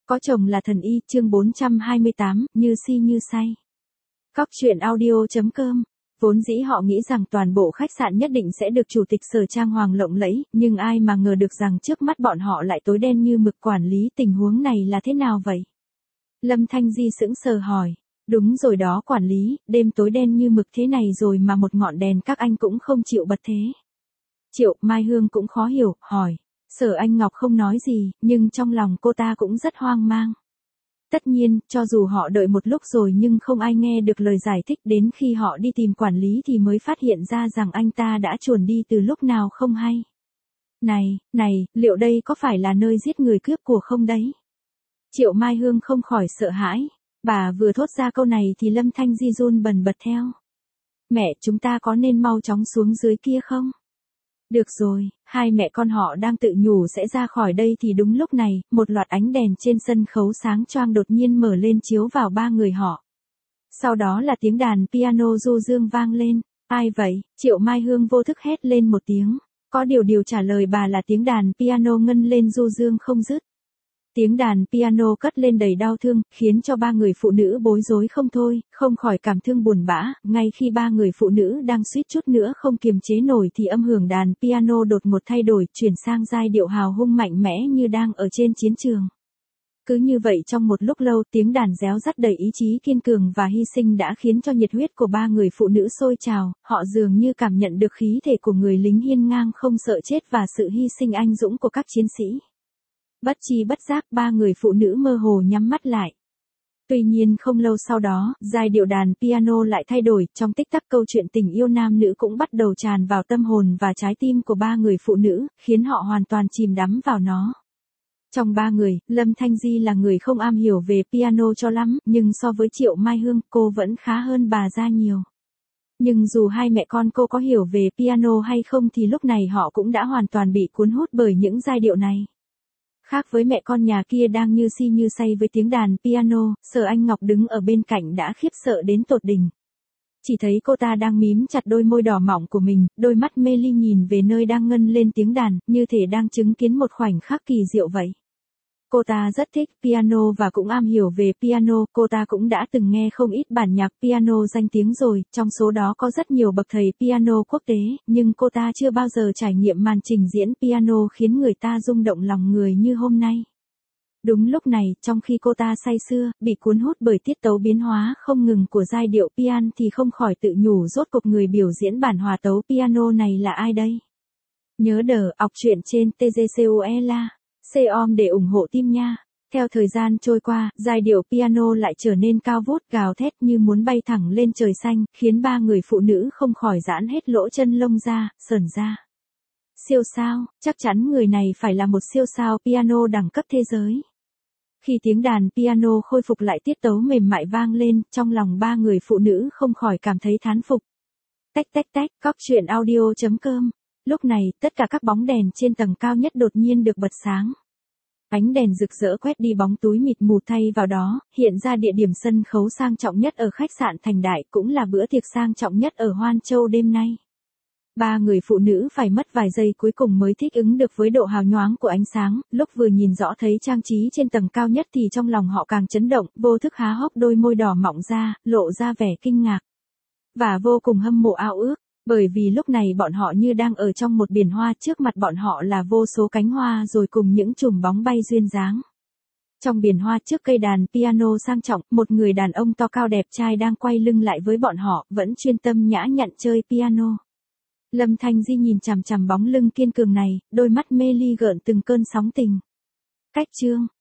Có chồng là thần y, chương 428, như si như say. Cóc truyện audio.com. Vốn dĩ họ nghĩ rằng toàn bộ khách sạn nhất định sẽ được chủ tịch Sở trang hoàng lộng lẫy, nhưng ai mà ngờ được rằng trước mắt bọn họ lại tối đen như mực. Quản lý, tình huống này là thế nào vậy? Lâm Thanh Di sững sờ hỏi. Đúng rồi đó quản lý, đêm tối đen như mực thế này rồi mà một ngọn đèn các anh cũng không chịu bật thế. Triệu Mai Hương cũng khó hiểu, hỏi. Sở Anh Ngọc không nói gì, nhưng trong lòng cô ta cũng rất hoang mang. Tất nhiên, cho dù họ đợi một lúc rồi nhưng không ai nghe được lời giải thích, đến khi họ đi tìm quản lý thì mới phát hiện ra rằng anh ta đã chuồn đi từ lúc nào không hay. Này, liệu đây có phải là nơi giết người cướp của không đấy? Triệu Mai Hương không khỏi sợ hãi. Bà vừa thốt ra câu này thì Lâm Thanh Di run bần bật theo. Mẹ, chúng ta có nên mau chóng xuống dưới kia không? Được rồi, hai mẹ con họ đang tự nhủ sẽ ra khỏi đây thì đúng lúc này, một loạt ánh đèn trên sân khấu sáng choang đột nhiên mở lên chiếu vào ba người họ. Sau đó là tiếng đàn piano du dương vang lên. Ai vậy? Triệu Mai Hương vô thức hét lên một tiếng. Có điều trả lời bà là tiếng đàn piano ngân lên du dương không dứt. Tiếng đàn piano cất lên đầy đau thương, khiến cho ba người phụ nữ bối rối không thôi, không khỏi cảm thương buồn bã. Ngay khi ba người phụ nữ đang suýt chút nữa không kiềm chế nổi thì âm hưởng đàn piano đột ngột thay đổi, chuyển sang giai điệu hào hung mạnh mẽ như đang ở trên chiến trường. Cứ như vậy trong một lúc lâu, tiếng đàn réo rắt đầy ý chí kiên cường và hy sinh đã khiến cho nhiệt huyết của ba người phụ nữ sôi trào, họ dường như cảm nhận được khí thể của người lính hiên ngang không sợ chết và sự hy sinh anh dũng của các chiến sĩ. Bất chi bất giác ba người phụ nữ mơ hồ nhắm mắt lại. Tuy nhiên không lâu sau đó, giai điệu đàn piano lại thay đổi, trong tích tắc câu chuyện tình yêu nam nữ cũng bắt đầu tràn vào tâm hồn và trái tim của ba người phụ nữ, khiến họ hoàn toàn chìm đắm vào nó. Trong ba người, Lâm Thanh Di là người không am hiểu về piano cho lắm, nhưng so với Triệu Mai Hương, cô vẫn khá hơn bà ra nhiều. Nhưng dù hai mẹ con cô có hiểu về piano hay không thì lúc này họ cũng đã hoàn toàn bị cuốn hút bởi những giai điệu này. Khác với mẹ con nhà kia đang như si như say với tiếng đàn piano, Sở Anh Ngọc đứng ở bên cạnh đã khiếp sợ đến tột đỉnh. Chỉ thấy cô ta đang mím chặt đôi môi đỏ mọng của mình, đôi mắt mê ly nhìn về nơi đang ngân lên tiếng đàn, như thể đang chứng kiến một khoảnh khắc kỳ diệu vậy. Cô ta rất thích piano và cũng am hiểu về piano, cô ta cũng đã từng nghe không ít bản nhạc piano danh tiếng rồi, trong số đó có rất nhiều bậc thầy piano quốc tế, nhưng cô ta chưa bao giờ trải nghiệm màn trình diễn piano khiến người ta rung động lòng người như hôm nay. Đúng lúc này, trong khi cô ta say sưa, bị cuốn hút bởi tiết tấu biến hóa không ngừng của giai điệu piano thì không khỏi tự nhủ rốt cuộc người biểu diễn bản hòa tấu piano này là ai đây? Nhớ đờ, đọc truyện trên TGCOELA. Com để ủng hộ team nha. Theo thời gian trôi qua, giai điệu piano lại trở nên cao vút gào thét như muốn bay thẳng lên trời xanh, khiến ba người phụ nữ không khỏi giãn hết lỗ chân lông ra, sởn ra. Siêu sao, chắc chắn người này phải là một siêu sao piano đẳng cấp thế giới. Khi tiếng đàn piano khôi phục lại tiết tấu mềm mại vang lên, trong lòng ba người phụ nữ không khỏi cảm thấy thán phục. Tách, cóc truyện audio.com. Lúc này, tất cả các bóng đèn trên tầng cao nhất đột nhiên được bật sáng. Ánh đèn rực rỡ quét đi bóng tối mịt mù, thay vào đó, hiện ra địa điểm sân khấu sang trọng nhất ở khách sạn Thành Đại, cũng là bữa tiệc sang trọng nhất ở Hoan Châu đêm nay. Ba người phụ nữ phải mất vài giây cuối cùng mới thích ứng được với độ hào nhoáng của ánh sáng, lúc vừa nhìn rõ thấy trang trí trên tầng cao nhất thì trong lòng họ càng chấn động, vô thức há hốc đôi môi đỏ mọng ra, lộ ra vẻ kinh ngạc. Và vô cùng hâm mộ ao ước. Bởi vì lúc này bọn họ như đang ở trong một biển hoa, trước mặt bọn họ là vô số cánh hoa rồi cùng những chùm bóng bay duyên dáng. Trong biển hoa trước cây đàn piano sang trọng, một người đàn ông to cao đẹp trai đang quay lưng lại với bọn họ, vẫn chuyên tâm nhã nhặn chơi piano. Lâm Thanh Di nhìn chằm chằm bóng lưng kiên cường này, đôi mắt mê ly gợn từng cơn sóng tình. Cách chương